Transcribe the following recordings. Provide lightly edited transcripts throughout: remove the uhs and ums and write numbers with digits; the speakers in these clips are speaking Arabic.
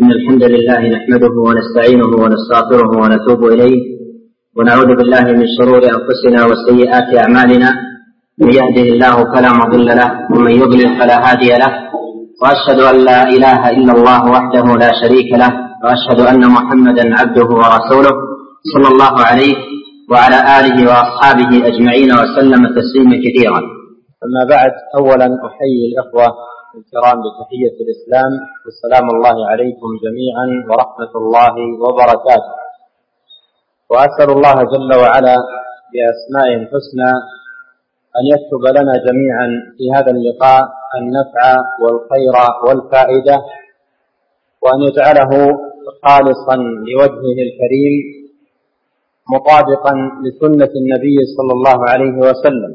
إن الحمد لله نحمده ونستعينه ونستغفره ونتوب إليه ونعوذ بالله من شرور أنفسنا وسيئات أعمالنا. من يهده الله فلا مضل له ومن يضلل فلا هادي له، وأشهد أن لا إله إلا الله وحده لا شريك له، وأشهد أن محمدا عبده ورسوله صلى الله عليه وعلى آله وأصحابه أجمعين وسلم تسليما كثيرا. أما بعد، أولا أحيي الإخوة الكرام بتحية الإسلام، والسلام الله عليكم جميعا ورحمة الله وبركاته. وأسأل الله جل وعلا بأسمائه الحسنى أن يكتب لنا جميعا في هذا اللقاء النفع والخير والفائدة، وأن يجعله خالصا لوجهه الكريم مطابقا لسنة النبي صلى الله عليه وسلم،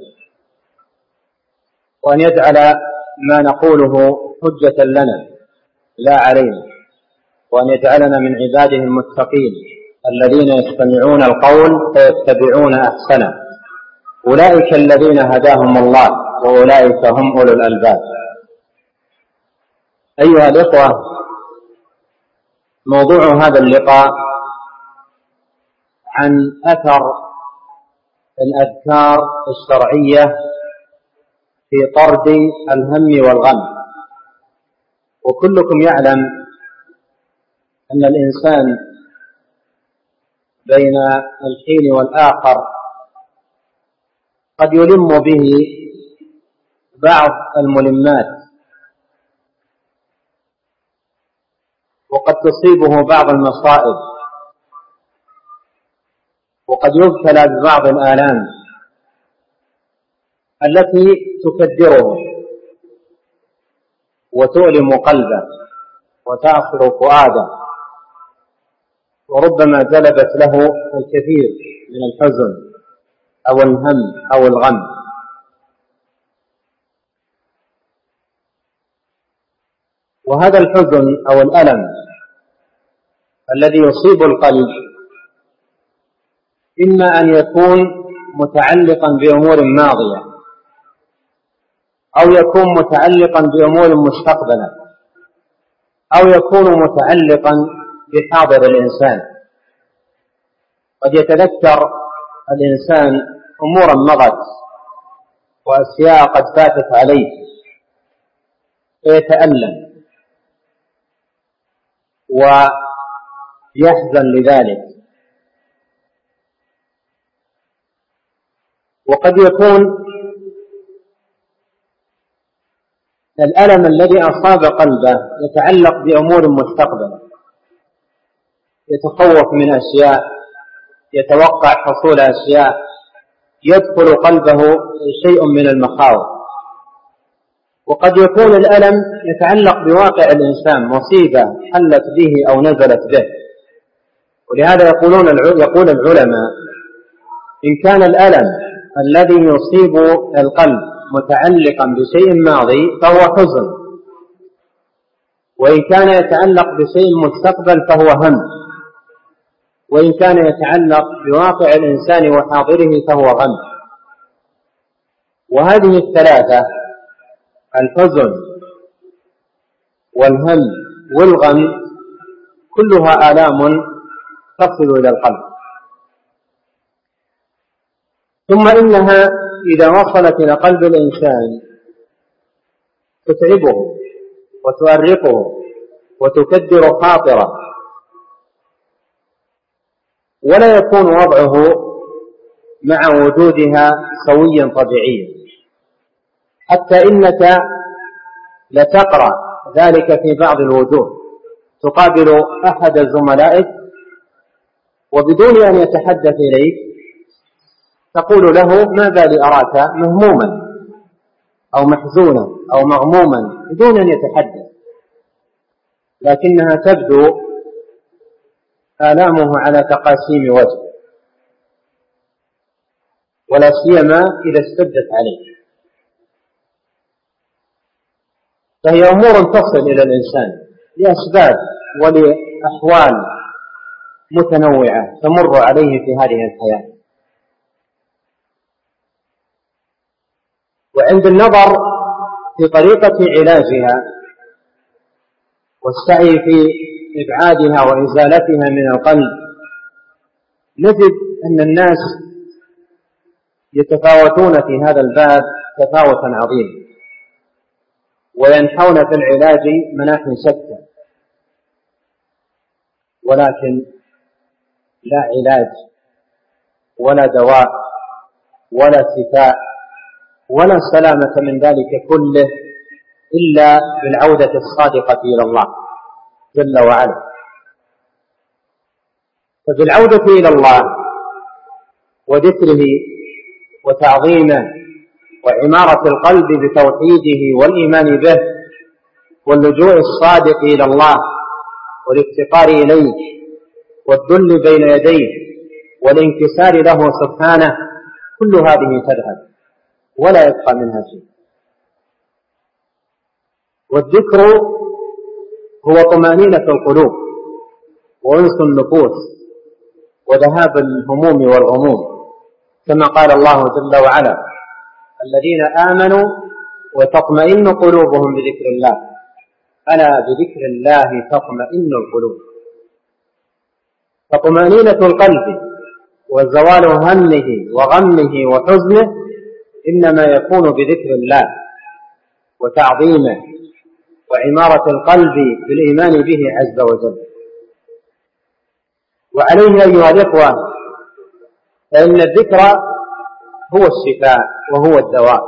وأن يجعل ما نقوله حجة لنا لا علينا، وأن يجعلنا من عباده المتقين الذين يستمعون القول فيتبعون أحسنه، أولئك الذين هداهم الله وأولئك هم أولو الألباب. أيها الإخوة، موضوع هذا اللقاء عن أثر الأذكار الشرعية في طرد الهم والغم. وكلكم يعلم أن الإنسان بين الحين والآخر قد يلم به بعض الملمات، وقد تصيبه بعض المصائب، وقد يبتلى ببعض الآلام التي تكدره وتؤلم قلبه وتعصر فؤاده، وربما جلبت له الكثير من الحزن أو الهم أو الغم. وهذا الحزن أو الألم الذي يصيب القلب إما أن يكون متعلقا بأمور ماضية، أو يكون متعلقا بأمور مستقبلة، أو يكون متعلقا بحاضر الإنسان. قد يتذكر الإنسان أمورا مضت وأشياء قد فاتت عليه فيتألم ويحزن لذلك. وقد يكون الألم الذي أصاب قلبه يتعلق بأمور مستقبلة، يتخوف من أشياء، يتوقع حصول أشياء، يدخل قلبه شيء من المخاوف. وقد يكون الألم يتعلق بواقع الإنسان، مصيبة حلت به أو نزلت به. ولهذا يقول العلماء: إن كان الألم الذي يصيب القلب متعلقا بشيء ماضي فهو حزن، وإن كان يتعلق بشيء مستقبل فهو هم، وإن كان يتعلق بواقع الإنسان وحاضره فهو غم. وهذه الثلاثة، الحزن والهم والغم، كلها آلام تصل إلى القلب، ثم إنها إذا وصلت إلى قلب الإنسان تتعبه وتؤرقه وتكدر خاطره، ولا يكون وضعه مع وجودها سويا طبيعيا، حتى إنك لتقرأ ذلك في بعض الوجوه. تقابل أحد زملائك وبدون أن يتحدث إليك تقول له: ما بالي أراك مهموما أو محزونا أو مغموما، بدون أن يتحدث، لكنها تبدو آلامه على تقاسيم وجه، ولا سيما إذا اشتدت عليه. فهي أمور تصل إلى الإنسان لأسباب ولأحوال متنوعة تمر عليه في هذه الحياة. وعند النظر في طريقة علاجها والسعي في إبعادها وإزالتها من القلب، نجد أن الناس يتفاوتون في هذا الباب تفاوتا عظيما، وينحون في العلاج مناح شتى، ولكن لا علاج ولا دواء ولا شفاء ولا سلامة من ذلك كله إلا بالعودة الصادقة إلى الله جل وعلا. فبالعودة إلى الله وذكره وتعظيمه وعمارة القلب بتوحيده والإيمان به واللجوء الصادق إلى الله والافتقار إليه والذل بين يديه والانكسار له سبحانه، كل هذه تذهب ولا يبقى منها شيء. والذكر هو طمأنينة القلوب وأنس النفوس وذهاب الهموم والغموم، كما قال الله جل وعلا: الذين آمنوا وتطمئن قلوبهم بذكر الله، ألا بذكر الله تطمئن القلوب. فطمأنينة القلب وزوال همه وغمه وحزنه إنما يكون بذكر الله وتعظيمه وعمارة القلب بالإيمان به عز وجل. وعليه أيها الإخوة فإن الذكر هو الشفاء وهو الدواء.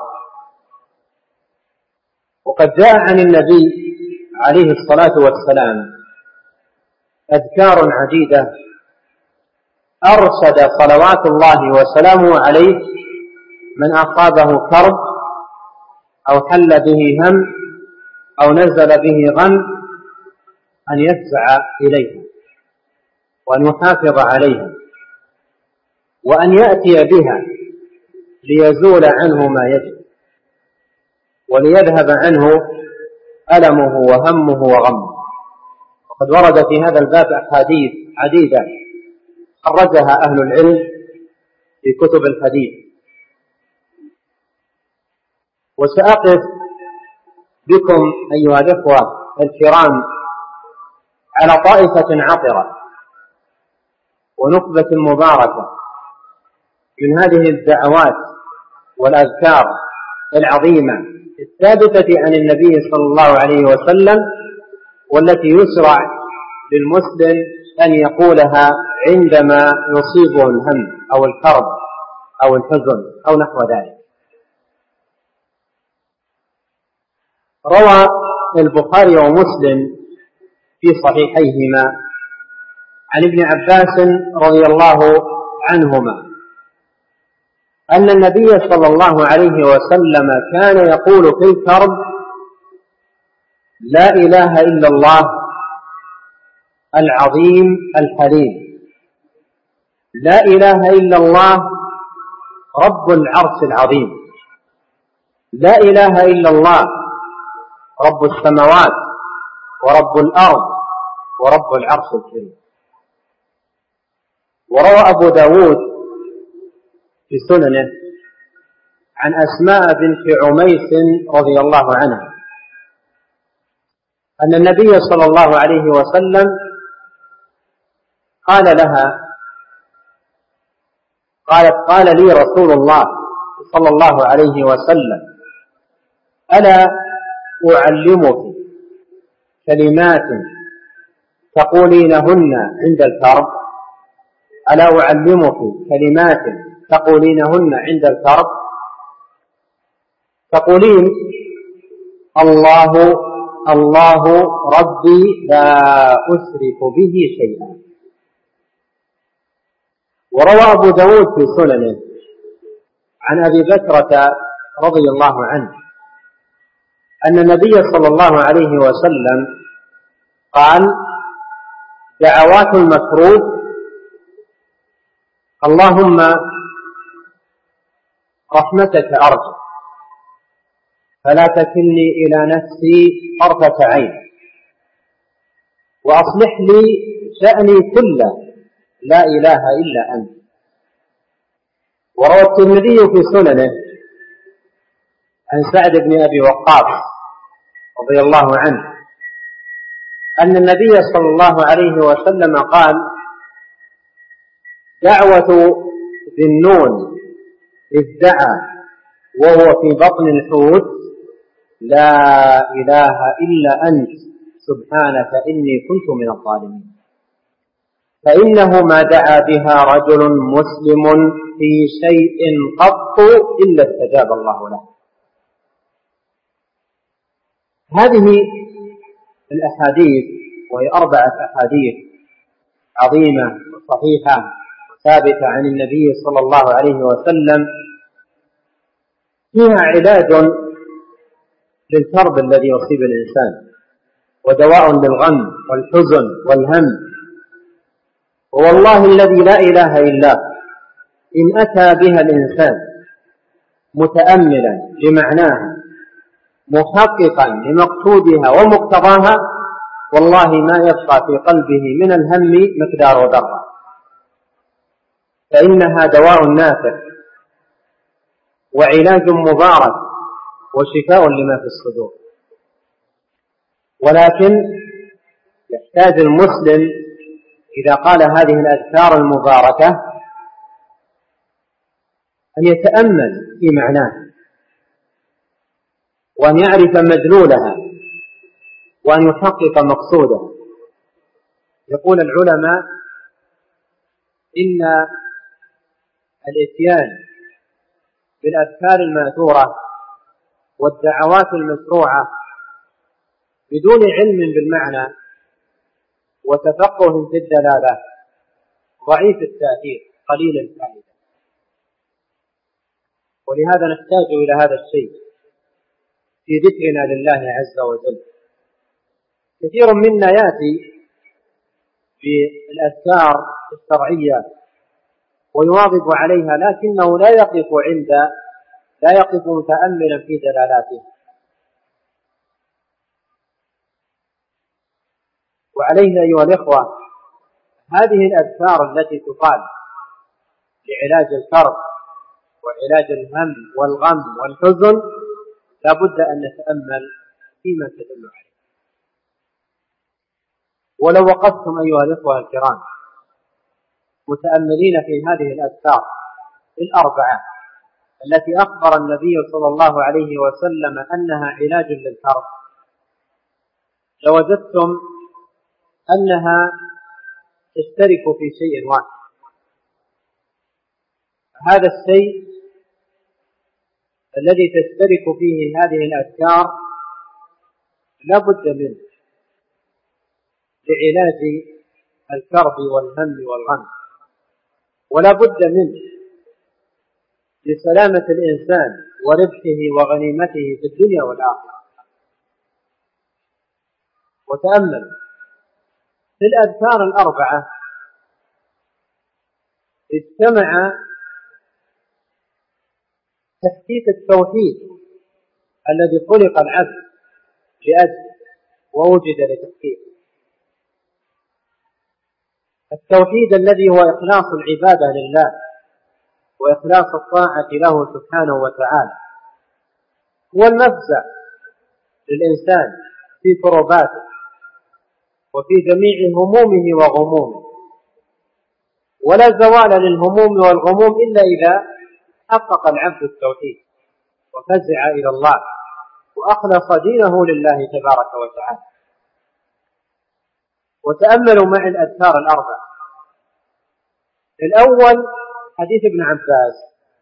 وقد جاء عن النبي عليه الصلاة والسلام أذكار عديدة أرشد صلوات الله وسلامه عليه من أصابه كرب أو حل به هم أو نزل به غم أن يفزع إليها وأن يحافظ عليها وأن يأتي بها ليزول عنه ما يجب وليذهب عنه ألمه وهمه وغمه. وقد ورد في هذا الباب أحاديث عديدة خرجها أهل العلم في كتب الحديث، وسأقف بكم أيها الإخوة الكرام على طائفة عطرة ونخبة مباركة من هذه الدعوات والأذكار العظيمة الثابتة عن النبي صلى الله عليه وسلم، والتي يشرع للمسلم أن يقولها عندما يصيبه الهم أو الكرب أو الحزن أو نحو ذلك. روى البخاري ومسلم في صحيحيهما عن ابن عباس رضي الله عنهما أن النبي صلى الله عليه وسلم كان يقول في الكرب: لا إله إلا الله العظيم الحليم، لا إله إلا الله رب العرش العظيم، لا إله إلا الله رب السماوات ورب الأرض ورب العرش الكريم. وروى أبو داود في سننه عن أسماء بنت عميس رضي الله عنها أن النبي صلى الله عليه وسلم قال لها: قال لي رسول الله صلى الله عليه وسلم: ألا أعلمك كلمات تقولينهن عند الكرب؟ ألا أعلمك كلمات تقولينهن عند الكرب؟ تقولين: الله الله ربي لا أشرك به شيئا. وروى أبو داود في سننه عن أبي بكرة رضي الله عنه أن النبي صلى الله عليه وسلم قال: دعوات المكروه: اللهم رحمتك أرجو فلا تكلني إلى نفسي طرفة عين، وأصلح لي شأني كله، لا إله إلا أنت. وروى الترمذي في سننه عن سعد بن أبي وقاص رضي الله عنه أن النبي صلى الله عليه وسلم قال: دعوة ذي النون إذ دعا وهو في بطن الحوت: لا إله إلا أنت سبحانك إني كنت من الظالمين. فإنه ما دعا بها رجل مسلم في شيء قط إلا استجاب الله له. هذه الأحاديث، وهي 4 أحاديث عظيمة وصحيحة ثابتة عن النبي صلى الله عليه وسلم، فيها علاج للكرب الذي يصيب الإنسان، ودواء للغم والحزن والهم. والله الذي لا إله إلا إن أتى بها الإنسان متأملا لمعناها محققا لمقصودها ومقتضاها، والله ما يبقى في قلبه من الهم مقدار ذرة، فإنها دواء نافع وعلاج مبارك وشفاء لما في الصدور. ولكن يحتاج المسلم إذا قال هذه الأذكار المباركة أن يتأمل في معناها، وأن يعرف مدلولها، وأن يحقق مقصودها. يقول العلماء: إن الإتيان بالأذكار المأثورة والدعوات المشروعة بدون علم بالمعنى وتفقه في الدلالة ضعيف التأثير قليل الفائدة. ولهذا نحتاج إلى هذا الشيء في ذكرنا لله عز وجل. كثير منا يأتي بالأذكار الشرعية ويواظب عليها، لكنه لا يقف متأملا في دلالاتها. وعلينا أيها الإخوة هذه الأذكار التي تقال لعلاج الكرب وعلاج الهم والغم والحزن لا بد أن نتأمل فيما تدل عليه. ولو وقفتم أيها الإخوة الكرام متأملين في هذه الأذكار 4 التي أخبر النبي صلى الله عليه وسلم أنها علاج للكرب، لوجدتم أنها تشترك في شيء واحد. هذا الشيء الذي تشترك فيه هذه الأذكار لا بد منه لعلاج الكرب والهم والغم، ولا بد منه لسلامة الإنسان وربحه وغنيمته في الدنيا والآخرة. وتأمل في الأذكار 4 اجتمع تحقيق التوحيد الذي خلق العبد لأجله ووجد لتحقيقه، التوحيد الذي هو إخلاص العبادة لله وإخلاص الطاعة له سبحانه وتعالى، هو المفزع للإنسان في كرباته وفي جميع همومه وغمومه، ولا زوال للهموم والغموم إلا إذا حقق العبد التوحيد وفزع إلى الله وأخلص دينه لله تبارك وتعالى. وتأملوا معي الأذكار 4. الأول حديث ابن عباس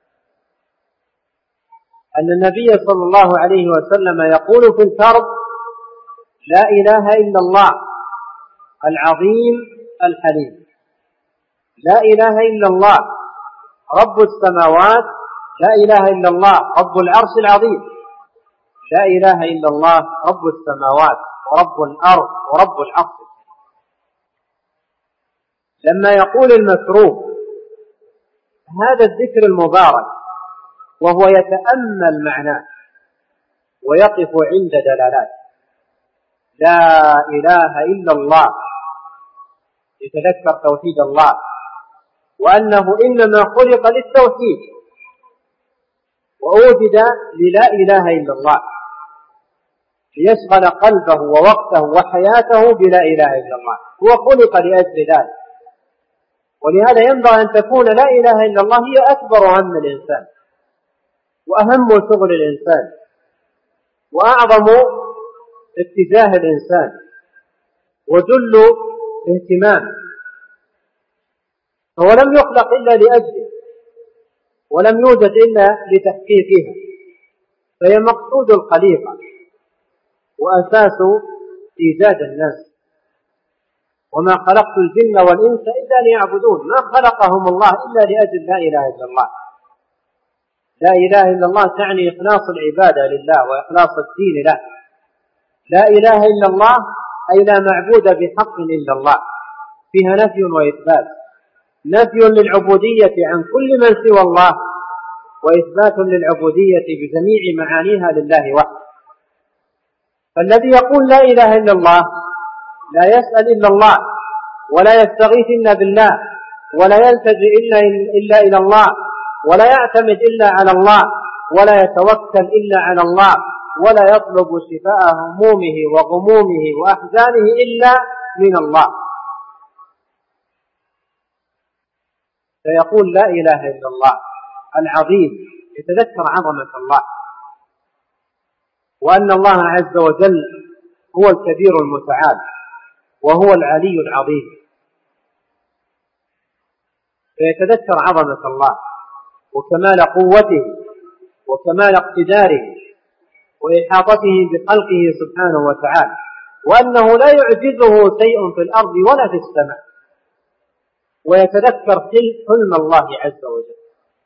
أن النبي صلى الله عليه وسلم يقول في الكرب: لا إله إلا الله العظيم الحليم، لا إله إلا الله رب السماوات، لا إله إلا الله رب العرش العظيم، لا إله إلا الله رب السماوات ورب الأرض ورب العرش. لما يقول المكروه هذا الذكر المبارك وهو يتأمل معناه ويقف عند دلالات لا إله إلا الله، يتذكر توحيد الله وأنه إنما خلق للتوحيد وأوجد للا إله إلا الله، ليشغل قلبه ووقته وحياته بلا إله إلا الله، هو خلق لأجل ذلك. ولهذا ينبغي أن تكون لا إله إلا الله هي أكبر هم الإنسان وأهم شغل الإنسان وأعظم اتجاه الإنسان وجل اهتمام. هو لم يخلق إلا لأجله ولم يوجد إلا لتحقيقها، فهي مقصود الخليقة وأساس إيجاد الناس. وما خلقت الجن والإنس إلا ليعبدون، ما خلقهم الله إلا لأجل لا إله إلا الله. لا إله إلا الله تعني إخلاص العبادة لله وإخلاص الدين له. لا إله إلا الله أي لا معبود بحق إلا الله، فيها نفي وإثبات، نفي للعبودية عن كل من سوى الله وإثبات للعبودية بجميع معانيها لله وحده. فالذي يقول لا إله إلا الله لا يسأل إلا الله ولا يستغيث إلا بالله ولا يلتجئ إلا إلى الله ولا يعتمد إلا على الله ولا يتوكل إلا على الله ولا يطلب شفاء همومه وغمومه وأحزانه إلا من الله، فيقول لا إله إلا الله العظيم، يتذكر عظمة الله وأن الله عز وجل هو الكبير المتعال وهو العلي العظيم، فيتذكر عظمة الله وكمال قوته وكمال اقتداره وإحاطته بخلقه سبحانه وتعالى، وأنه لا يعجزه شيء في الأرض ولا في السماء، ويتذكر حلم الله عز وجل.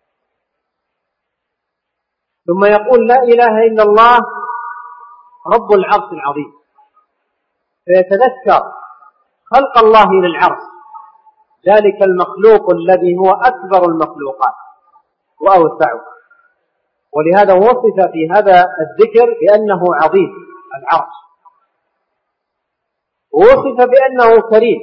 ثم يقول لا إله إلا الله رب العرش العظيم، فيتذكر خلق الله للعرش، ذلك المخلوق الذي هو أكبر المخلوقات وأوسعه، ولهذا وصف في هذا الذكر بأنه عظيم العرش، ووصف بأنه كريم،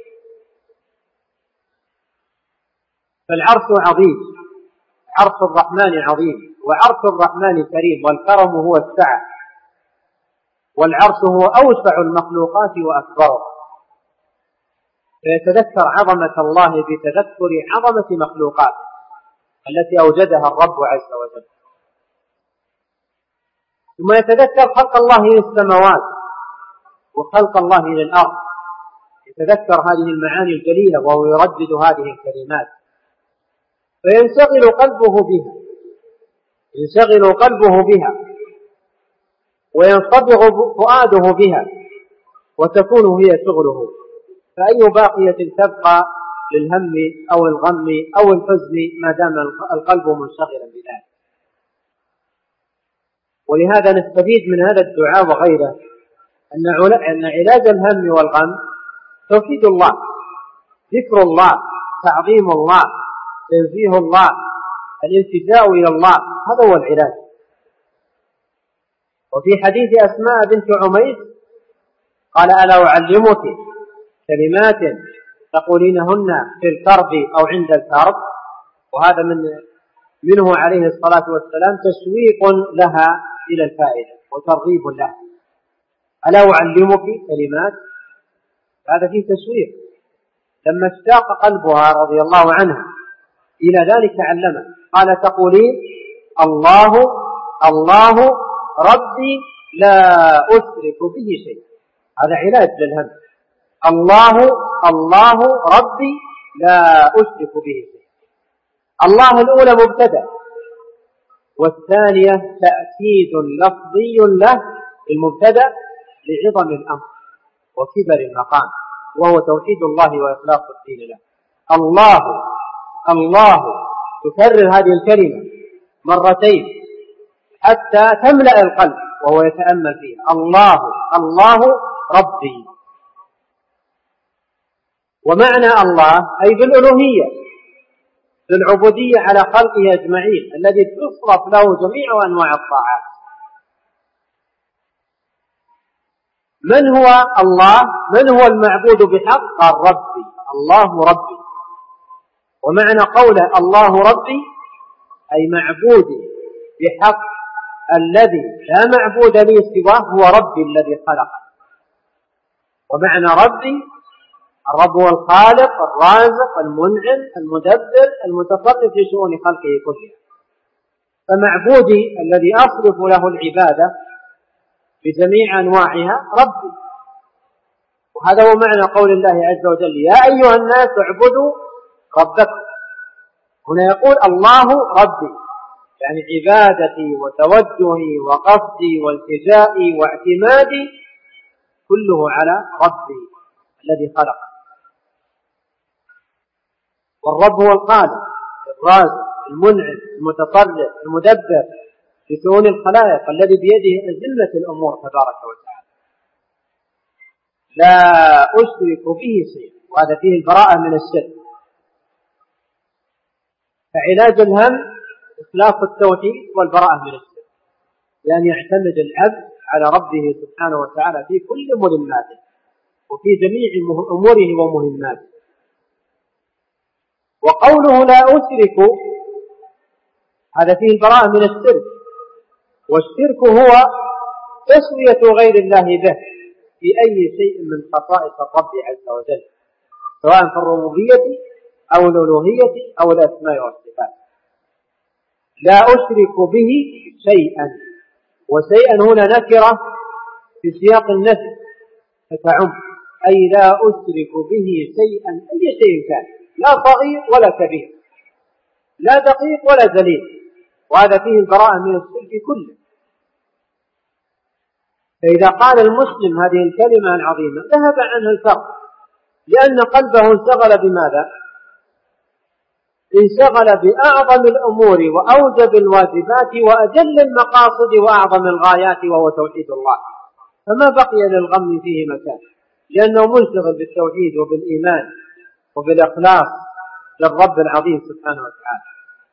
فالعرش عظيم، عرش الرحمن عظيم، وعرش الرحمن كريم، والكرم هو السعة، والعرش هو أوسع المخلوقات وأكبرها، فيتذكر عظمة الله بتذكر عظمة مخلوقاته التي أوجدها الرب عز وجل. ثم يتذكر خلق الله للسماوات وخلق الله للأرض، يتذكر هذه المعاني الجليلة وهو يردد هذه الكلمات، فينشغل قلبه بها وينصبغ فؤاده بها وتكون هي شغله، فأي باقية تبقى للهم أو الغم أو الحزن ما دام القلب منشغلا بذلك. ولهذا نستفيد من هذا الدعاء وغيره أن علاج الهم والغم توحيد الله، ذكر الله، تعظيم الله، تنزيه الله، الالتجاء إلى الله، هذا هو العلاج. وفي حديث أسماء بنت عميس قال ألا أعلمك كلمات تقولينهن في الكرب أو عند الكرب، وهذا منه عليه الصلاة والسلام تسويق لها إلى الفائدة وترغيب لها. ألا أعلمك كلمات، هذا فيه تسويق، لما اشتاق قلبها رضي الله عنها إلى ذلك علمه، قال تقولين الله ربي لا أشرك به شيء، هذا علاج للهم. الله ربي لا أشرك به شيء. الله الأولى مبتدأ، والثانية تأكيد لفظي له المبتدأ لعظم الأمر وكبر المقام، وهو توحيد الله وإخلاص الدين له. الله تكرر هذه الكلمة مرتين حتى تملأ القلب وهو يتأمل فيها. الله ربي، ومعنى الله أي بالألوهية، بالعبودية على خلقه أجمعين، الذي تصرف له جميع أنواع الطاعات. من هو الله؟ من هو المعبود بحق؟ قال ربي، الله ربي. ومعنى قوله الله ربي أي معبودي بحق الذي لا معبود لي سواه هو ربي الذي خلقه. ومعنى ربي، الرب هو الخالق الرازق المنعم المدبر المتصرف في شؤون خلقه كلها. فمعبودي الذي أصرف له العبادة بجميع أنواعها ربي. وهذا هو معنى قول الله عز وجل: يا أيها الناس اعبدوا ربكم. هنا يقول الله ربي، يعني عبادتي وتوجهي وقصدي والتجائي واعتمادي كله على ربي الذي خلقه. والرب هو الخالق الرازق المنعم المتصرف المدبر في شؤون الخلائق الذي بيده أزمة الأمور تبارك وتعالى، لا أشرك به شيئا. وهذا فيه البراءة من الشرك. فعلاج الهم إخلاص التوحيد والبراءة من الشرك، لأن يعتمد العبد على ربه سبحانه وتعالى في كل مهماته وفي جميع أموره ومهماته. وقوله لا أشرك هذا فيه البراءة من الشرك. والشرك هو تسوية غير الله به في أي شيء من خصائص الرب عز وجل، سواء في الربوبية أو الألوهية أو الأسماء والصفات. لا أشرك به شيئا، وشيئا هنا نكرة في سياق النفي فتعم، أي لا أشرك به شيئا، أي شيء كان، لا صغير ولا كبير، لا دقيق ولا جليل. وهذا فيه البراءة من الشرك كله. فإذا قال المسلم هذه الكلمة العظيمة ذهب عنه الفرق، لأن قلبه انشغل بماذا؟ انشغل بأعظم الأمور وأوجب الواجبات وأجل المقاصد وأعظم الغايات، وهو توحيد الله. فما بقي للغم فيه مكان، لأنه منشغل بالتوحيد وبالإيمان وبالإخلاص للرب العظيم سبحانه وتعالى.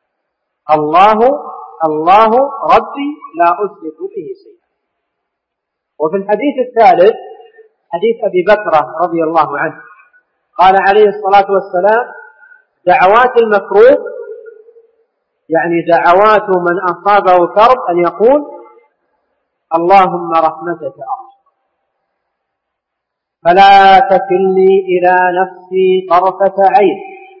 الله ربي لا أشرك به شيئا. وفي الحديث الثالث حديث أبي بكرة رضي الله عنه قال عليه الصلاة والسلام: دعوات المكروب، يعني دعوات من أصابه كرب، أن يقول: اللهم رحمتك أرجو فلا تكلني إلى نفسي طرفة عين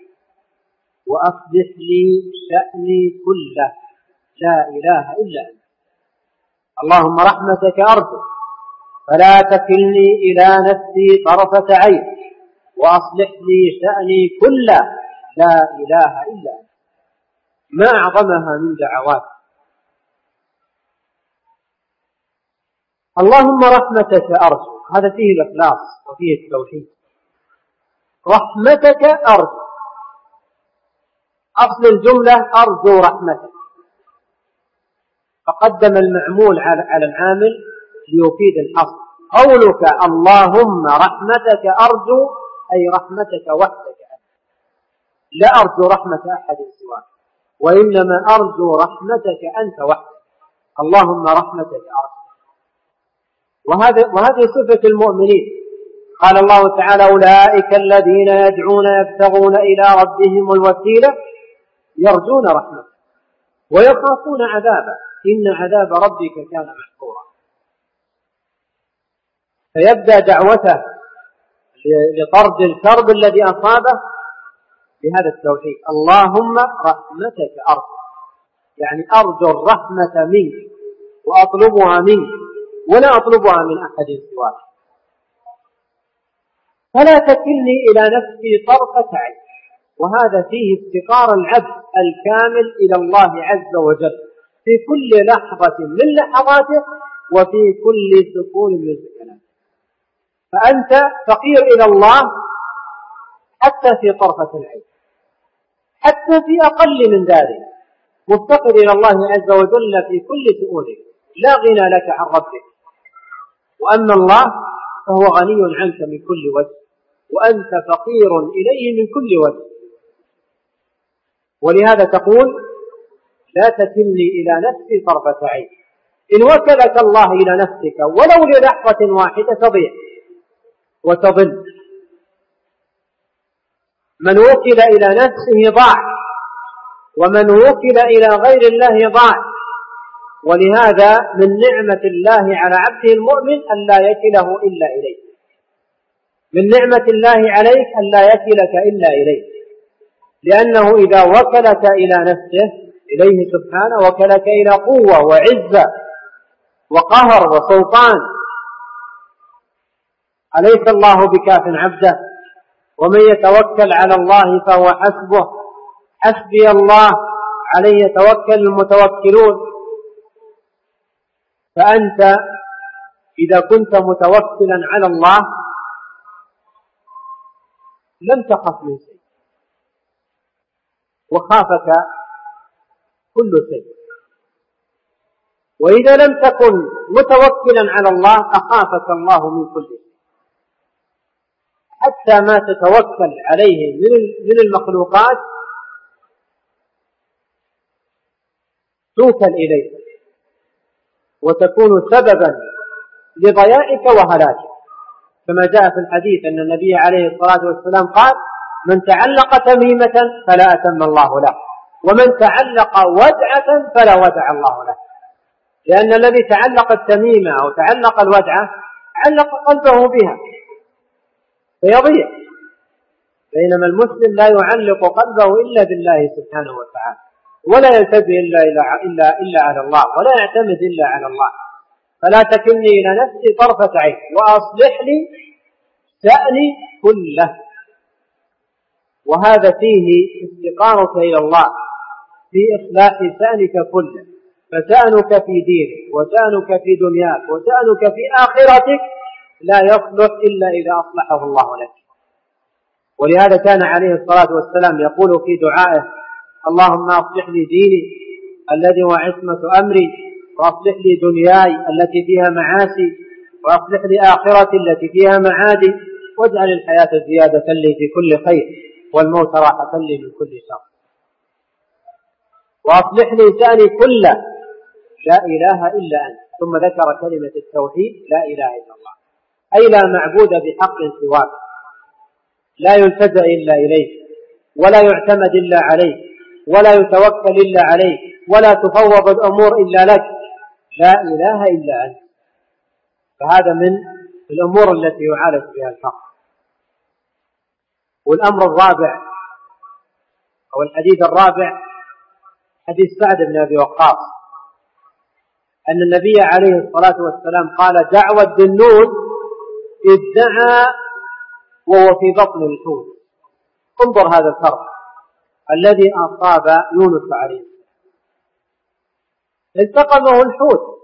وأصلح لي شأني كله لا إله إلا أنت. اللهم رحمتك أرجو فلا تكلني إلى نفسي طرفة عين وأصلح لي شأني كله لا إله إلا أنت. ما أعظمها من دعوات. اللهم رحمتك أرجو، هذا فيه الإخلاص وفيه التوحيد. رحمتك أرجو، أصل الجملة أرجو رحمتك، فقدم المعمول على العامل ليفيد الحصر. قولك اللهم رحمتك أرجو أي رحمتك وحدك أنت، لا أرجو رحمة أحد سواك، وإنما أرجو رحمتك أنت وحدك. اللهم رحمتك أرجو. وهذه صفة المؤمنين. قال الله تعالى: أولئك الذين يدعون يبتغون إلى ربهم الوسيلة يرجون رحمته ويخافون عذابه إن عذاب ربك كان محظورا. فيبدأ دعوته لطرد الكرب الذي أصابه بهذا التوحيد: اللهم رحمتك أرجو، يعني أرجو الرحمة منك وأطلبها منك ولا أطلبها من أحد سواك. فلا تكلني إلى نفسي طرفة عين. وهذا فيه افتقار العبد الكامل إلى الله عز وجل في كل لحظة من لحظاته وفي كل سكون من سكناته. فأنت فقير إلى الله حتى في طرفة العين، حتى في أقل من ذلك مفتقر إلى الله عز وجل في كل شؤونك، لا غنى لك عن ربك. وأما الله فهو غني عنك من كل وجه، وأنت فقير إليه من كل وجه. ولهذا تقول: لا تكلني إلى نفسي طرفة عين. إن وكلك الله إلى نفسك ولو للحظة واحدة تضيع وتضل. من وكل إلى نفسه ضاع، ومن وكل إلى غير الله ضاع. ولهذا من نعمة الله على عبده المؤمن أن لا يكله إلا إليه، من نعمة الله عليك أن لا يكلك إلا إليه، لأنه إذا وكلك إلى نفسه إليه سبحانه وكلك إلى قوة وعزة وقهر وسلطان. أليس الله بكاف عبده؟ ومن يتوكل على الله فهو حسبه، حسبي الله عليه يتوكل المتوكلون. فأنت إذا كنت متوكلا على الله لم تخف من شيء، وخافك كل شيء. وإذا لم تكن متوكلا على الله أخافك الله من كل شيء، حتى ما تتوكل عليه من المخلوقات توكل إليه وتكون سببا لضياعك وهلاكك، كما جاء في الحديث أن النبي عليه الصلاة والسلام قال: من تعلق تميمة فلا أتم الله له، ومن تعلق ودعة فلا ودع الله له. لأن الذي تعلق التميمة أو تعلق الودعة علق قلبه بها فيضيع، بينما المسلم لا يعلق قلبه إلا بالله سبحانه وتعالى، ولا يلتجئ إلا على الله، ولا يعتمد إلا على الله. فلا تكلني إلى نفسي طرفة عين وأصلح لي شأني كله. وهذا فيه استقامتك إلى الله في إصلاح شأنك كله، فشأنك في دينك وشأنك في دنياك وشأنك في آخرتك لا يصلح إلا إذا أصلحه الله لك. ولهذا كان عليه الصلاة والسلام يقول في دعائه: اللهم أصلح لي ديني الذي هو عصمة أمري، وأصلح لي دنياي التي فيها معاشي، وأصلح لي آخرتي التي فيها معادي، واجعل الحياة زيادة لي في كل خير والموت راحة لي من كل شر، وأصلح لي شأني كله لا إله إلا أنت. ثم ذكر كلمة التوحيد: لا إله إلا الله، أي لا معبود بحق سواك، لا يلتجأ إلا إليه، ولا يعتمد إلا عليه، ولا يتوكل إلا عليه، ولا تفوض الأمور إلا لك، لا إله إلا أنت. فهذا من الأمور التي يعالج بها الفقر. والأمر الرابع أو الحديث الرابع حديث سعد بن أبي وقاص أن النبي عليه الصلاة والسلام قال: دعوة ذي-النون إذ دعا وهو في بطن الحوت. انظر هذا الكرب الذي أصاب يونس عليه السلام، التقمه الحوت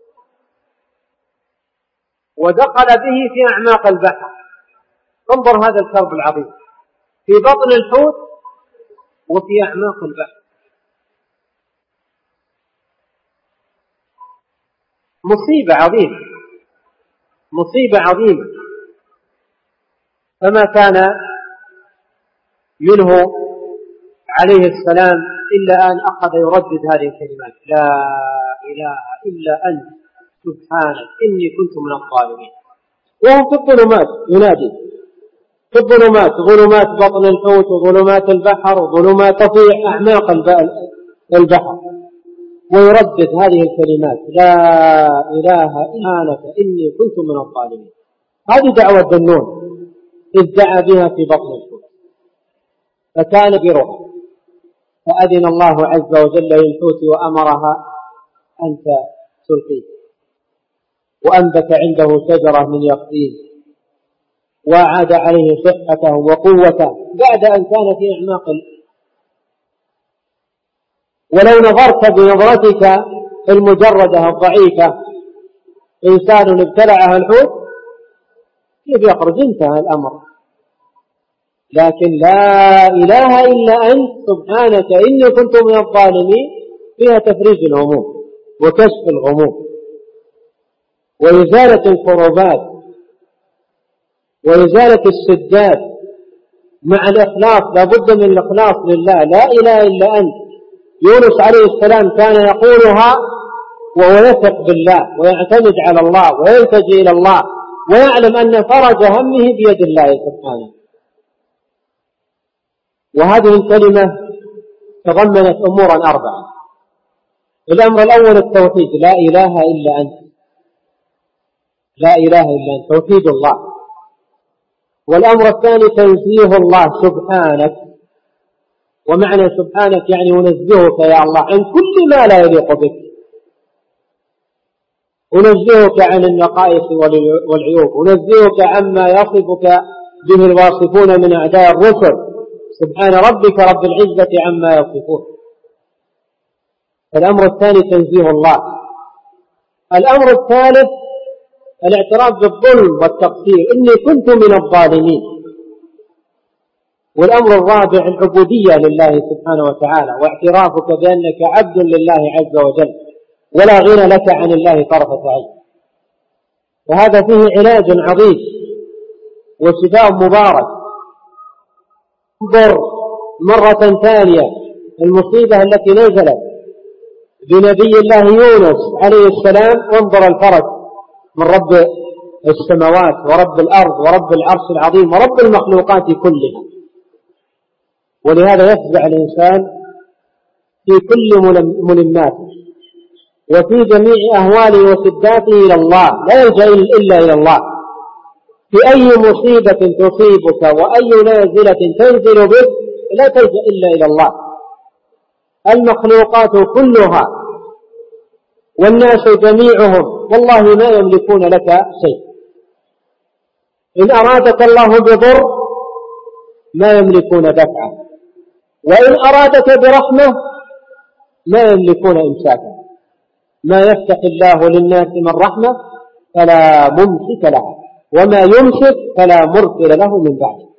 ودخل به في أعماق البحر. انظر هذا الكرب العظيم في بطن الحوت وفي أعماق البحر، مصيبة عظيمة، مصيبة عظيمة. فما كان منه عليه السلام إلا أن أخذ يردد هذه الكلمات: لا إله إلا أنت سبحانك إني كنت من الظالمين. وهم في الظلمات ينادي، في الظلمات، ظلمات بطن الحوت وظلمات البحر وظلمات في أعماق البحر، ويردد هذه الكلمات: لا إله إلا أنت إني كنت من الظالمين. هذه دعوة ذي-النون إذ دعا بها في بطن الحوت، فكان برها، فأذن الله عز وجل للحوت وأمرها أن تلقيه، وأنبت عنده شجرة من يقطين، وعاد عليه صحته وقوته بعد أن كان في أعماق. ولو نظرت بنظرتك المجردة الضعيفة إنسان ابتلعها الحوت كيف يخرج؟ انتهى الأمر. لكن لا إله إلا أنت سبحانك إني كنت من الظالمين فيها تفريج الهموم وكشف الغموم وإزالة الكربات وإزالة السدات مع الإخلاص. لا بد من الإخلاص لله، لا إله إلا أنت. يونس عليه السلام كان يقولها وهو يثق بالله ويعتمد على الله ويلتجئ إلى الله ويعلم أن فرج همه بيد الله سبحانه. وهذه الكلمة تضمنت أمورا أربعة: الأمر الأول التوحيد، لا إله إلا أنت، لا إله إلا أنت، توحيد الله. والأمر الثاني تنزيه الله سبحانك، ومعنى سبحانك يعني ننزهك يا الله عن كل ما لا يليق بك، وننزهك عن النقائص والعيوب، وننزهك عما يصفك به الواصفون من أعداء الرسل. سبحان ربك رب العزة عما يصفون. الأمر الثاني تنزيه الله. الأمر الثالث الاعتراف بالظلم والتقصير، إني كنت من الظالمين. والأمر الرابع العبودية لله سبحانه وتعالى، واعترافك بأنك عبد لله عز وجل ولا غنى لك عن الله طرفة عين. وهذا فيه علاج عظيم وشفاء مبارك. انظر مرة ثانية المصيبة التي نزلت بنبي الله يونس عليه السلام، وانظر الفرج من رب السماوات ورب الأرض ورب العرش العظيم ورب المخلوقات كلها. ولهذا يفزع الإنسان في كل ملماته وفي جميع أهواله وسداته إلى الله، لا يلجأ إلا إلى الله. في أي مصيبة تصيبك وأي نازلة تنزل بك لا تلجأ إلا إلى الله. المخلوقات كلها والناس جميعهم والله ما يملكون لك شيء. إن أرادك الله بضر ما يملكون دفعه، وإن أرادك برحمة ما يملكون إمساكا. ما يفتح الله للناس من رحمة فلا ممسك لها، وما يمسك فلا مرسل له من بعده.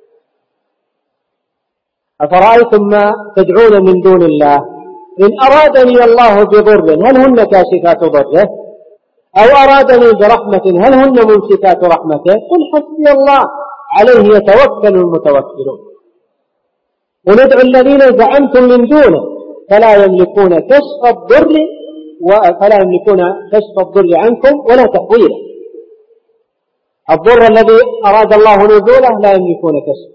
أفرأيتم ما تدعون من دون الله إن أرادني الله بضر هل هن كاشفات ضره، أو أرادني برحمة هل هن ممسكات رحمته؟ قل حسبي الله عليه يتوكل المتوكلون. وندعو الذين زعمتم من دونه فلا يملكون كشف الضر عنكم ولا تحويله. الضر الذي أراد الله نزوله لا يملكون كشف،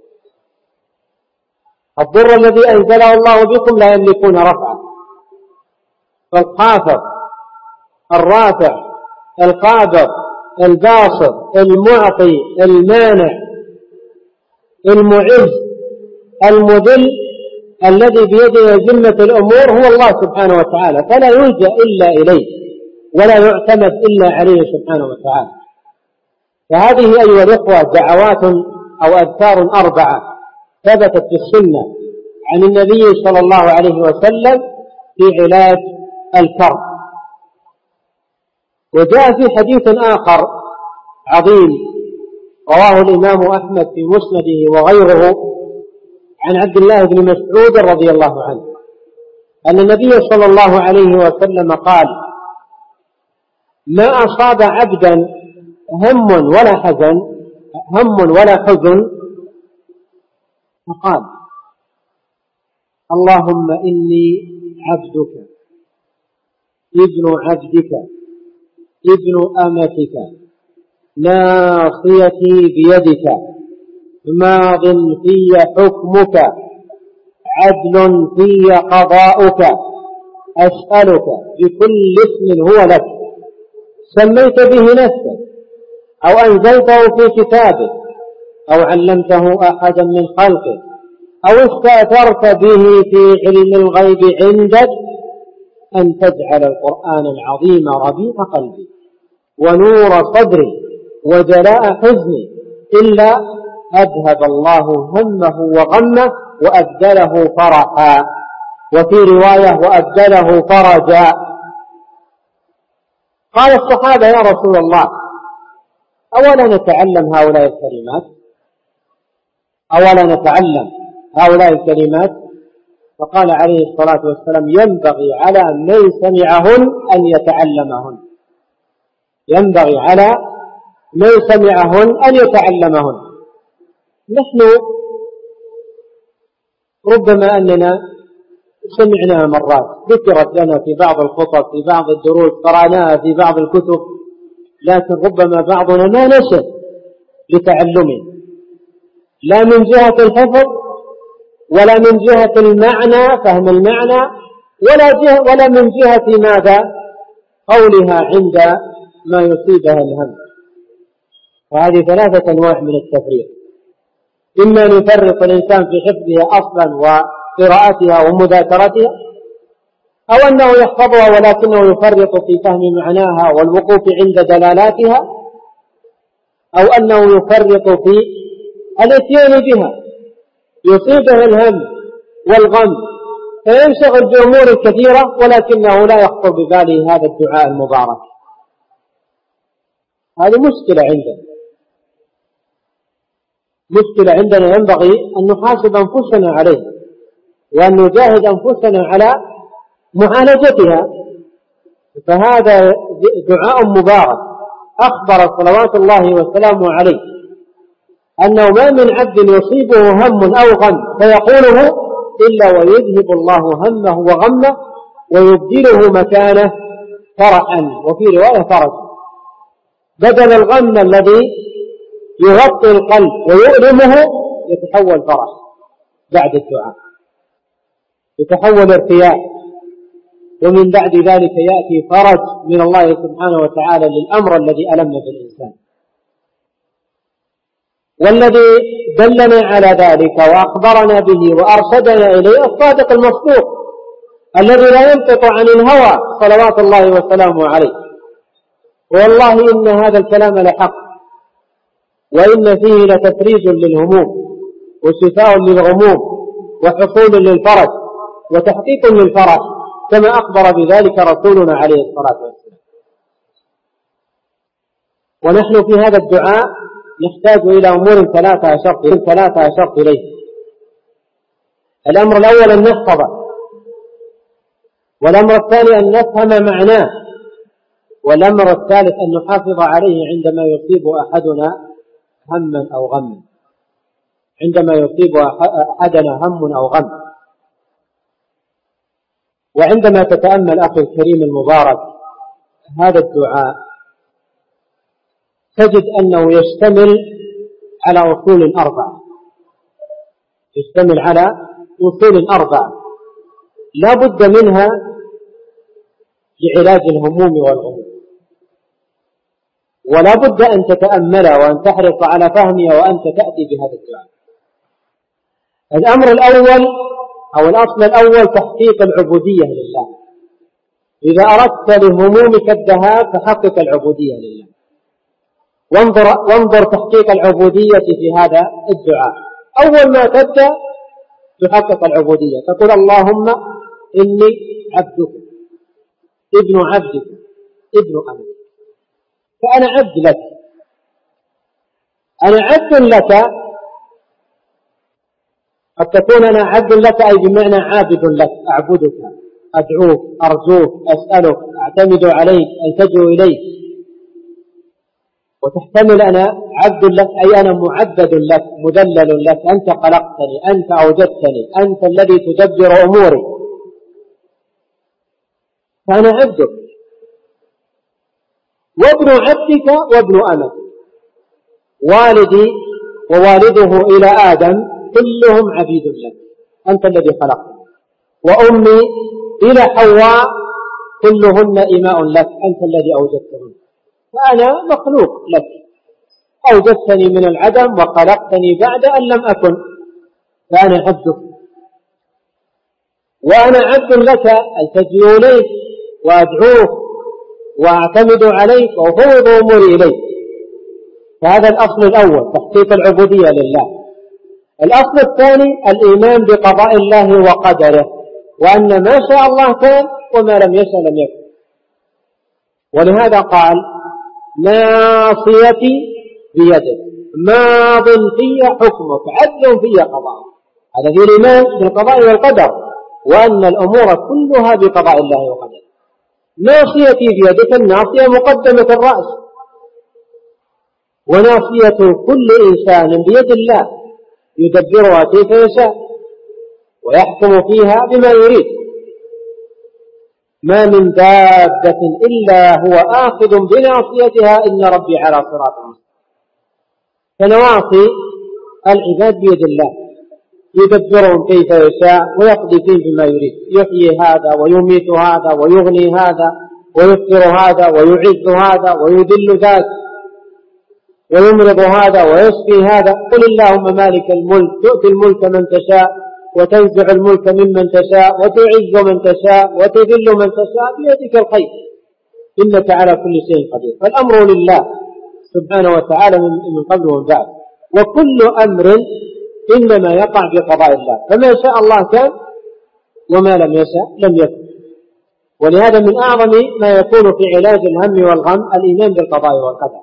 الضر الذي أنزله الله بكم لا يملكون رفعه. فالخافض الرافع القابض الباسط المعطي المانع المعز المذل الذي بيده ذمة الأمور هو الله سبحانه وتعالى، فلا يلجأ إلا إليه ولا يعتمد إلا عليه سبحانه وتعالى. فهذه أيها الإخوة دعوات أو أذكار 4 ثبتت في السنة عن النبي صلى الله عليه وسلم في علاج الكرب. وجاء في حديث آخر عظيم رواه الإمام أحمد في مسنده وغيره عن عبد الله بن مسعود رضي الله عنه أن النبي صلى الله عليه وسلم قال: ما أصاب عبدا هم ولا حزن فقال: اللهم إني عبدك ابن عبدك ابن أمتك ناصيتي بيدك ماض في حكمك عدل في قضاؤك أسألك بكل اسم هو لك سميت به نفسك أو أنزلته في كتابك أو علمته أحدا من خلقك أو استأثرت به في علم الغيب عندك أن تجعل القرآن العظيم ربيع قلبي ونور صدري وجلاء حزني إلا أذهب الله همه وغمه وأبدله فرحا، وفي رواية وأبدله فرجا. قال الصحابة: يا رسول الله أولا نتعلم هؤلاء الكلمات؟ فقال عليه الصلاة والسلام: ينبغي على من سمعهن أن يتعلمهن. نحن ربما أننا سمعناها مرات، ذكرت لنا في بعض الخطب في بعض الدروس، قرأناها في بعض الكتب، لكن ربما بعضنا ما نشأ لتعلمه، لا من جهة الحفظ ولا من جهة المعنى فهم المعنى ولا من جهة ماذا قولها عند ما يصيبها الهم. وهذه ثلاثة أنواع من التفريط: إما أن يفرط الإنسان في حفظها أصلا وقراءتها ومذاكرتها، أو أنه يحفظها ولكنه يفرط في فهم معناها والوقوف عند دلالاتها، أو أنه يفرط في الاتيان بها، يصيبه الهم والغم فينشغل بأمور كثيرة ولكنه لا يخطر بباله هذا الدعاء المبارك. هذه مشكلة عندنا ينبغي أن نحاسب أنفسنا عليه، وأن نجاهد أنفسنا على معالجتها. فهذا دعاء مبارك أخبر صلوات الله وسلامه عليه أنه ما من عبد يصيبه هم أو غم فيقوله إلا ويذهب الله همه وغمه ويبدله مكانه فرحا، وفي رواية فرج. بدل الغم الذي يغطي القلب ويؤلمه يتحول فرح بعد الدعاء، يتحول ارتياح، ومن بعد ذلك يأتي فرج من الله سبحانه وتعالى للأمر الذي ألم بالإنسان. والذي دلنا على ذلك وأخبرنا به وأرشدنا إليه الصادق المصدوق الذي لا ينطق عن الهوى صلوات الله وسلامه عليه. والله إن هذا الكلام لحق، وإن فيه لتفريج للهموم وشفاء للغموم وحصول للفرج وتحقيق للفرح، كما أخبر بذلك رسولنا عليه الصلاة والسلام. ونحن في هذا الدعاء نحتاج إلى أمور ثلاثة أشرت إليه. الأمر الأول أن نحفظه، والأمر الثاني أن نفهم معناه، والأمر الثالث أن نحافظ عليه عندما يصيب أحدنا هما أو غما، عندما يصيب أحدنا هم أو غم. وعندما تتأمل أخي الكريم المبارك هذا الدعاء تجد أنه يشتمل على أصول أربعة لا بد منها لعلاج الهموم والغموم، ولا بد أن تتأملها وأن تحرص على فهمها وأنت تأتي بهذا الدعاء. الأمر الأول أو الأصل الأول تحقيق العبودية لله. إذا أردت لهمومك الذهاب فحقق العبودية لله، وانظر تحقيق العبودية في هذا الدعاء. أول ما تبدأ تحقق العبودية، تقول اللهم إني عبدك ابن عبدك ابن أمتك، فأنا عبد لك. أنا عبد لك، قد تكون أنا عبد لك أي بمعنى عابد لك، أعبدك، أدعوك، أرجوك، أسألك، أعتمد عليك، ألتجئ إليك. وتحتمل أنا عبد لك أي أنا معبد لك، مذلل لك، أنت خلقتني، أنت أوجدتني، أنت الذي تدبر أموري، فأنا عبدك وابن عبدك وابن أمتك. والدي ووالده إلى آدم كلهم عبيد لك، أنت الذي خلقتني. وأمي إلى حواء كلهن إماء لك، أنت الذي أوجدتهن. فأنا مخلوق لك، أوجدتني من العدم وخلقتني بعد أن لم أكن، فأنا عبدك. وأنا عبد لك ألتجئ إليك وأدعوك وأعتمد عليك وأفوض أموري إليك. فهذا الأصل الأول تحقيق العبودية لله. الأصل الثاني الإيمان بقضاء الله وقدره، وأن ما شاء الله كان وما لم يشاء لم يكن. ولهذا قال ناصيتي بيدك ماض في حكمك عدل في قضاء. هذا في الإيمان بالقضاء والقدر، وأن الأمور كلها بقضاء الله وقدره. ناصيتي بيدك، الناصية مقدمة الرأس، وناصية كل إنسان بيد الله يدبرها كيف يشاء ويحكم فيها بما يريد. ما من دابة إلا هو آخذ بناصيتها إن ربي على صراط مستقيم. فنواصي العباد بيد الله، يدبرهم كيف يشاء ويقضي فيهم بما يريد، يحيي هذا ويميت هذا ويغني هذا ويفطر هذا ويعز هذا ويذل ذاك ويمرض هذا ويشفي هذا. قل اللهم مالك الملك تؤتي الملك من تشاء وتنزع الملك ممن تشاء وتعز من تشاء وتذل من تشاء بيدك الخير إنك على كل شيء قدير. فالأمر لله سبحانه وتعالى من قبل ومن بعد، وكل أمر إنما يقع بقضاء الله، فما شاء الله كان وما لم يشاء لم يكن. ولهذا من أعظم ما يكون في علاج الهم والغم الإيمان بالقضاء والقدر.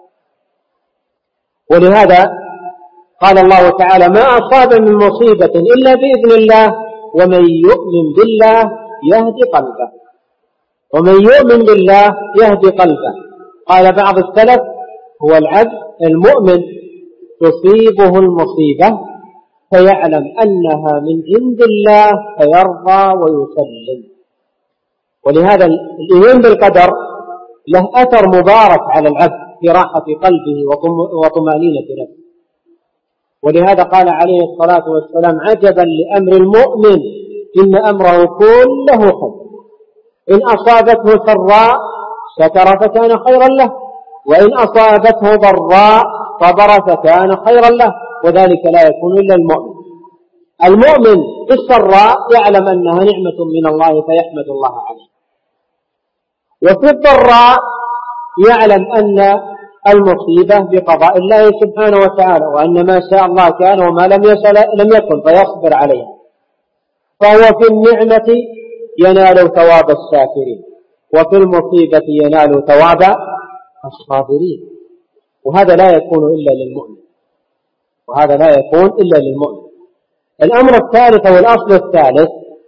ولهذا قال الله تعالى ما أصاب من مصيبة إلا بإذن الله ومن يؤمن بالله يهدي قلبه، ومن يؤمن بالله يهدي قلبه. قال بعض السلف هو العبد المؤمن تصيبه المصيبة فيعلم أنها من عند الله فيرضى ويسلم. ولهذا الإيمان بالقدر له أثر مبارك على العبد في راحة قلبه وطمأنينة نفسه. ولهذا قال عليه الصلاة والسلام عجبا لأمر المؤمن إن أمره كله خير، إن أصابته سراء شكر فكان خيرا له، وإن أصابته ضراء صبر فكان خيرا له، وذلك لا يكون إلا المؤمن. المؤمن في السراء يعلم أنها نعمة من الله فيحمد الله عليه، وفي الضراء يعلم أن المصيبة بقضاء الله سبحانه وتعالى، وأن ما شاء الله كان وما لم يشاء لم يكن فيصبر عليها. فهو في النعمة ينال ثواب الشاكرين، وفي المصيبة ينال ثواب الصابرين. وهذا لا يكون إلا للمؤمن، وهذا لا يكون إلا للمؤمن. الأمر الثالث أو الأصل الثالث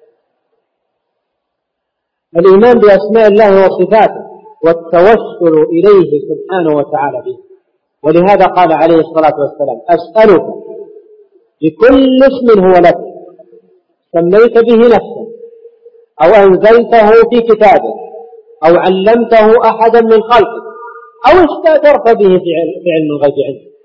الإيمان بأسماء الله وصفاته والتوسل إليه سبحانه وتعالى به. ولهذا قال عليه الصلاة والسلام أسألك بكل اسم هو لك سميت به نفسك أو أنزلته في كتابك أو علمته أحدا من خلقك أو استأثرت به في علم الغيب عندك.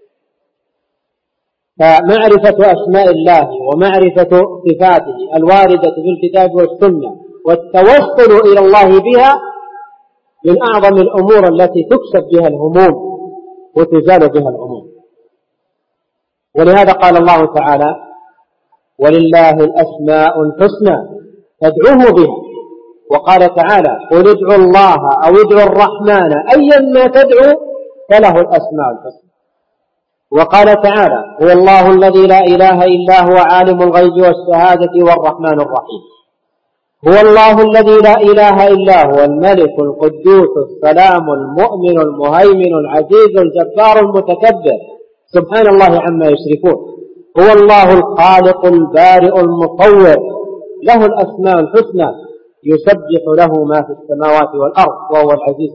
فمعرفة أسماء الله ومعرفة صفاته الواردة في الكتاب والسنة والتوسل إلى الله بها من أعظم الأمور التي تكسب بها الهموم وتزال بها الهموم. ولهذا قال الله تعالى ولله الأسماء الحسنى فادعوه بها. وقال تعالى قل ادعوا الله أو ادعوا الرحمن أيا ما تدعو فله الأسماء الحسنى. وقال تعالى هو الله الذي لا إله إلا هو عالم الغيب والشهادة والرحمن الرحيم. هو الله الذي لا إله إلا هو الملك القدوس السلام المؤمن المهيمن العزيز الجبار المتكبر سبحان الله عما يشركون. هو الله الخالق البارئ المصور له الأسماء الحسنى يسبح له ما في السماوات والأرض وهو العزيز.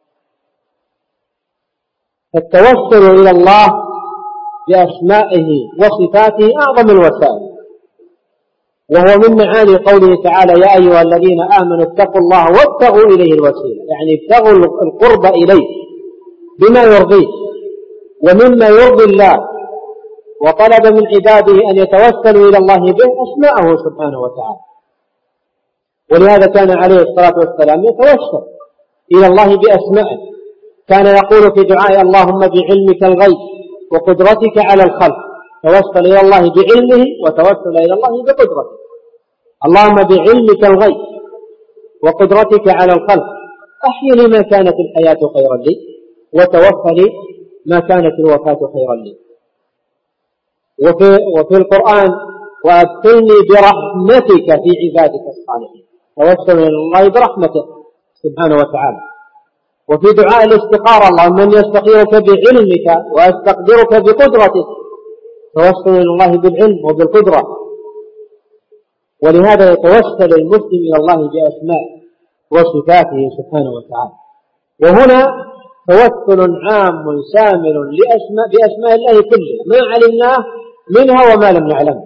فالتوسل إلى الله بأسمائه وصفاته أعظم الوسائل، وهو من معاني قوله تعالى يا أيها الذين آمنوا اتقوا الله وابتغوا إليه الوسيلة، يعني ابتغوا القرب إليه بما يرضيه ومما يرضي الله، وطلب من عباده أن يتوسلوا إلى الله به أسماءه سبحانه وتعالى. ولهذا كان عليه الصلاة والسلام يتوسل إلى الله بأسمائه، كان يقول في دعاء اللهم بعلمك الغيب وقدرتك على الخلق، توسل إلى الله بعلمه وتوسل إلى الله بقدرته. اللهم بعلمك الغيب وقدرتك على الخلق أحيني ما كانت الحياة خيرا لي وتوفني ما كانت الوفاة خيرا لي. وفي القرآن وأدخلني برحمتك في عبادك الصالحين، توسل إلى الله برحمته سبحانه وتعالى. وفي دعاء الاستخارة اللهم من يستخيرك بعلمك وأستقدرك بقدرتك، توسل إلى الله بالعلم وبالقدرة. ولهذا يتوسل المسلم إلى الله بأسمائه وصفاته سبحانه وتعالى. وهنا توسل عام شامل بأسماء الله كلها ما علمناه منها وما لم نعلمه.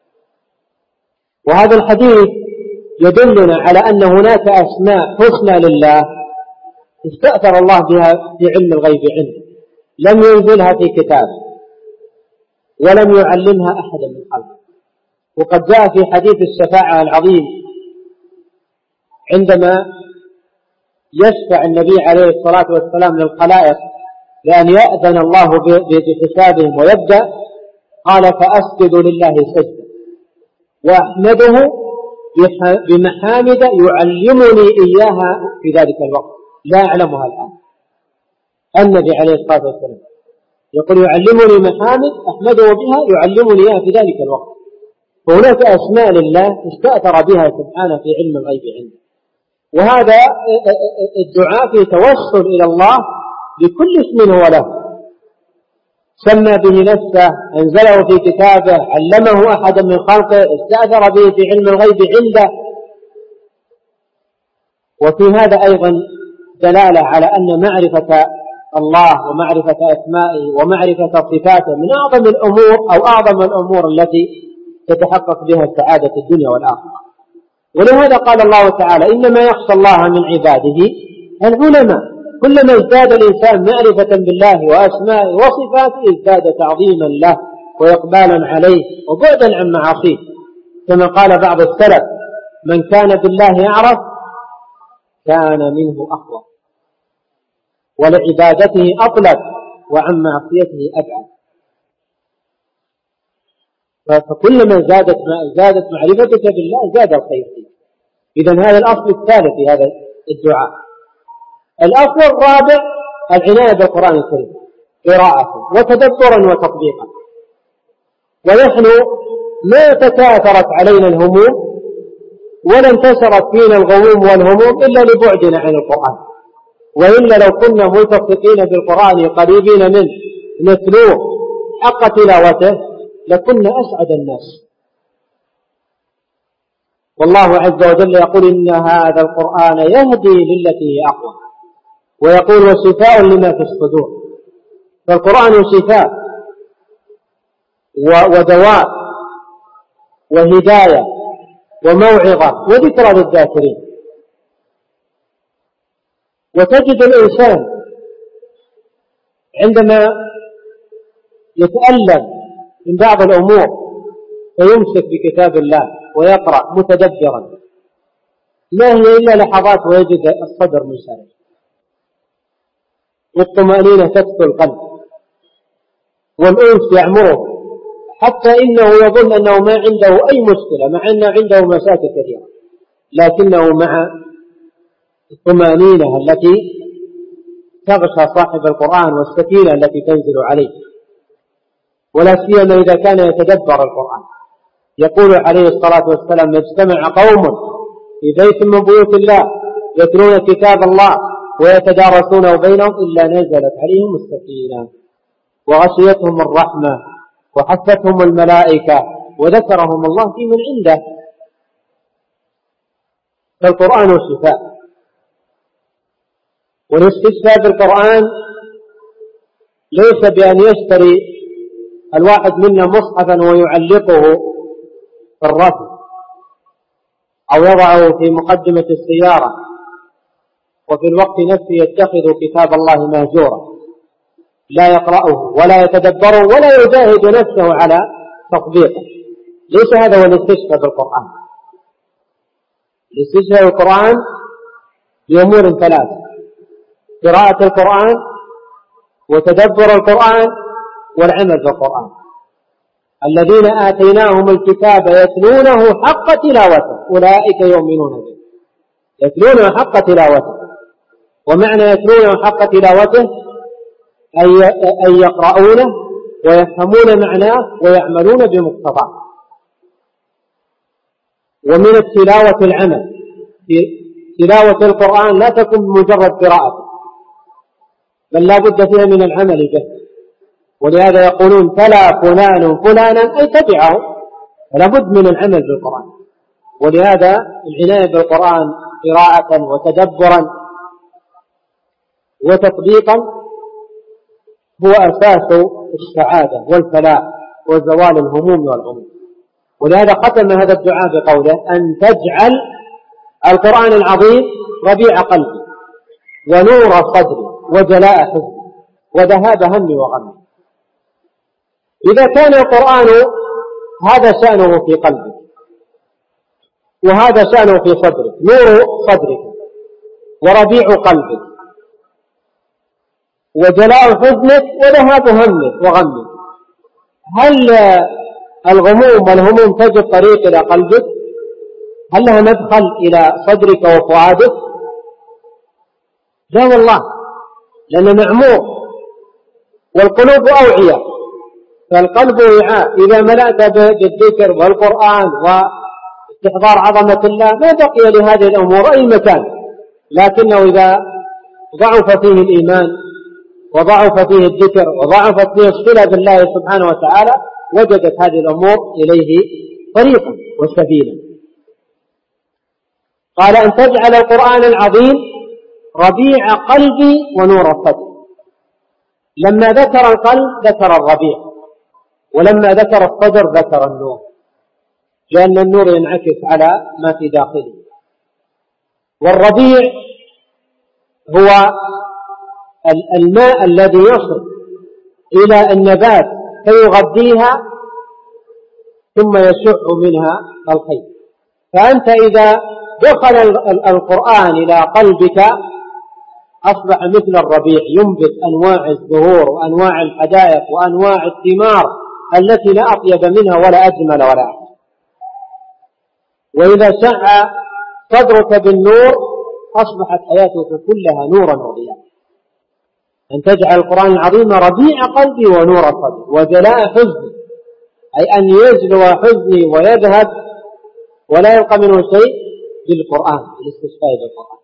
وهذا الحديث يدلنا على أن هناك أسماء حسنى لله استأثر الله بها في علم الغيب عنده، لم ينزلها في كتابه ولم يعلمها أحدا من خلقه، وقد جاء في حديث الشفاعة العظيم عندما يشفع النبي عليه الصلاة والسلام للخلائق لأن يأذن الله بحسابهم ويبدأ، قال فأسجد لله سجدا وأحمده بمحامد يعلمني إياها في ذلك الوقت لا أعلمها الآن. النبي عليه الصلاة والسلام يقول يعلمني محامد أحمده بها يعلمني إياها في ذلك الوقت. وهناك أسماء لله استأثر بها سبحانه في علم الغيب عنده، وهذا الدعاء في توسل إلى الله بكل اسم هو له، سمى به نفسه، أنزله في كتابه، علمه أحدا من خلقه، استأثر به في علم الغيب عنده. وفي هذا أيضا دلالة على أن معرفة الله ومعرفة أسمائه ومعرفة صفاته من أعظم الأمور أو أعظم الأمور التي تتحقق بها سعادة الدنيا والآخرة. ولهذا قال الله تعالى إنما يخشى الله من عباده العلماء. كلما ازداد الإنسان معرفة بالله وأسمائه وصفاته ازداد تعظيما له وإقبالا عليه وبعدا عن معاصيه، كما قال بعض السلف من كان بالله يعرف كان منه أخوف ولعبادته أطلب وعن معصيته أبعد. فكلما زادت معرفتك بالله زاد الخير فيه. إذن هذا الأصل الثالث في هذا الدعاء. الأصل الرابع العناية بالقرآن الكريم قراءة وتدبرا وتطبيقا. ونحن ما تكاثرت علينا الهموم ولا انتشرت فينا الغموم والهموم إلا لبعدنا عن القرآن، وإلا لو كنا ملتصقين بالقرآن قريبين منه نتلوه حق تلاوته لكنا أسعد الناس. والله عز وجل يقول إن هذا القرآن يهدي للتي هي أقوم، ويقول وشفاء لما في الصدور. فالقرآن شفاء ودواء وهداية وموعظة وذكرى للذاكرين. وتجد الإنسان عندما يتألم من بعض الأمور فيمسك بكتاب الله ويقرأ متدبرا، ما هي إلا لحظات ويجد الصدر منشرح والطمأنينة تسكن القلب والأنس يعمره، حتى إنه يظن أنه ما عنده أي مشكلة مع أنه عنده مشاكل كثيرة، لكنه مع الطمأنينة التي تغشى صاحب القرآن والسكينة التي تنزل عليه، ولا سيما إذا كان يتدبر القرآن. يقول عليه الصلاة والسلام اجتمع قوم في بيت من بيوت الله يتلون كتاب الله ويتدارسونه بينهم إلا نزلت عليهم السكينة وغشيتهم الرحمة وحفتهم الملائكة وذكرهم الله في من عنده. فالقرآن شفاء. والاستشفاء بالقرآن ليس بأن يشتري الواحد منا مصحفا ويعلقه في الرف أو يضعه في مقدمة السيارة وفي الوقت نفسه يتخذ كتاب الله مهجورا لا يقرأه ولا يتدبره ولا يجاهد نفسه على تطبيقه. ليس هذا هو الاستشفاء بالقرآن. الاستشفاء بالقرآن بأمور ثلاثة: قراءة القرآن وتدبر القرآن والعمل بالقرآن. الذين آتيناهم الكتاب يتلونه حق تلاوته أولئك يؤمنون به. يتلونه حق تلاوته، ومعنى يتلونه حق تلاوته أن يقرؤونه ويفهمون معناه ويعملون بمقتضاه. ومن التلاوة العمل. تلاوة القرآن لا تكون بمجرد قراءة، بل لا بد فيها من العمل به. ولهذا يقولون تلا فلان فلانا أي تبعه، فلا بد من العمل بالقرآن. ولهذا العناية بالقرآن قراءة وتدبرا وتطبيقا هو أساس السعادة والفلاح وزوال الهموم والغموم. ولهذا ختم هذا الدعاء بقوله أن تجعل القرآن العظيم ربيع قلبي ونور صدري وجلاء حزني وذهاب همي وغمي. إذا كان القرآن هذا شأنه في قلبك، وهذا شأنه في صدرك، نور صدرك وربيع قلبك وجلاء حزنك وذهاب همك وغمك. هل الغموم والهموم تجد طريق إلى قلبك؟ هل لها مدخل إلى صدرك وفؤادك؟ لا والله، لأنه معمور، والقلوب أوعية، فالقلب وعاء. إذا ملأت بالذكر والقرآن واستحضار عظمة الله ما بقي لهذه الأمور أي مكان. لكنه إذا ضعف فيه الإيمان وضعف فيه الذكر وضعفت فيه الصلة بالله سبحانه وتعالى وجدت هذه الأمور إليه طريقا وسبيلا. قال أن تجعل القرآن العظيم ربيع قلبي ونور الصدر. لما ذكر القلب ذكر الربيع، ولما ذكر الصدر ذكر النور، لأن النور ينعكس على ما في داخله. والربيع هو الماء الذي يصل إلى النبات فيغذيها ثم يشع منها الخير. فأنت إذا دخل القرآن إلى قلبك أصبح مثل الربيع، ينبت أنواع الزهور وأنواع الحدائق وأنواع الثمار التي لا أطيب منها ولا أجمل ولا أحسن. وإذا شع صدرك بالنور أصبحت حياتك كلها نورا وضياء. أن تجعل القرآن العظيم ربيع قلبي ونور صدري وجلاء حزني، أي أن يجلو حزني ويذهب ولا يبقى منه شيء بالقرآن، بالاستشفاء بالقرآن.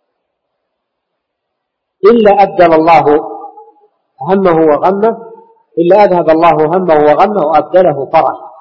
إلا أبدل الله همه وغمه، إلا أذهب الله همه وغمه وأبدله فرحا.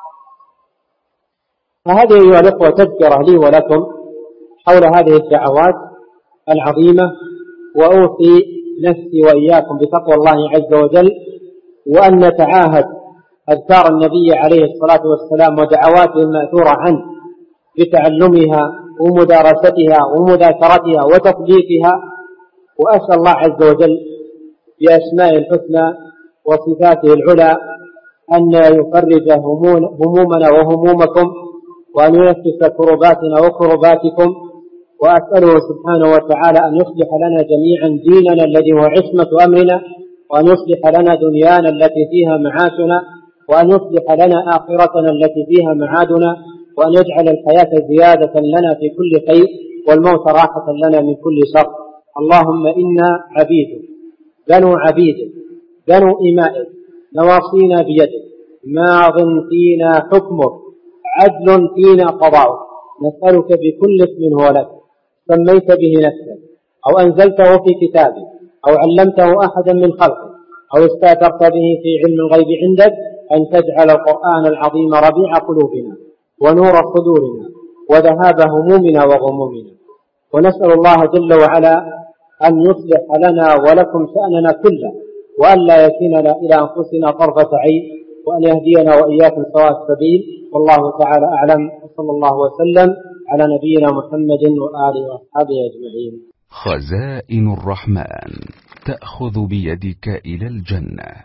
فهذه أيها الأخوة تذكرة لي ولكم حول هذه الدعوات العظيمة، وأوصي نفسي وإياكم بتقوى الله عز وجل، وأن نتعاهد أذكار النبي عليه الصلاة والسلام ودعواته المأثورة عنه بتعلمها ومدارستها ومذاكرتها وتطبيقها. وأسأل الله عز وجل بأسمائه الحسنى وصفاته العلى أن يفرج همومنا وهمومكم، وأن ينفس كرباتنا وكرباتكم. وأسأله سبحانه وتعالى أن يصلح لنا جميعا ديننا الذي هو عصمة أمرنا، وأن يصلح لنا دنيانا التي فيها معاشنا، وأن يصلح لنا آخرتنا التي فيها معادنا، وأن يجعل الحياة زيادة لنا في كل خير والموت راحة لنا من كل شر. اللهم إنا عبيدك بنو عبيدك بنو إمائك نواصينا بيدك، ماض فينا حكمك، عدل فينا قضاؤك. نسألك بكل اسم هو لك سميت به نفسك أو أنزلته في كتابك أو علمته أحدا من خلقك أو استأثرت به في علم الغيب عندك، أن تجعل القرآن العظيم ربيع قلوبنا ونور صدورنا وذهاب همومنا وغمومنا. ونسأل الله جل وعلا أن يصلح لنا ولكم شأننا كله، وأن لا يكلنا إلى أنفسنا طرفة عين، وأن يهدينا وإياكم سواء السبيل. والله تعالى أعلم، وصلى الله وسلم على نبينا محمد وآله وأصحابه أجمعين. خزائن الرحمن تأخذ بيدك إلى الجنة.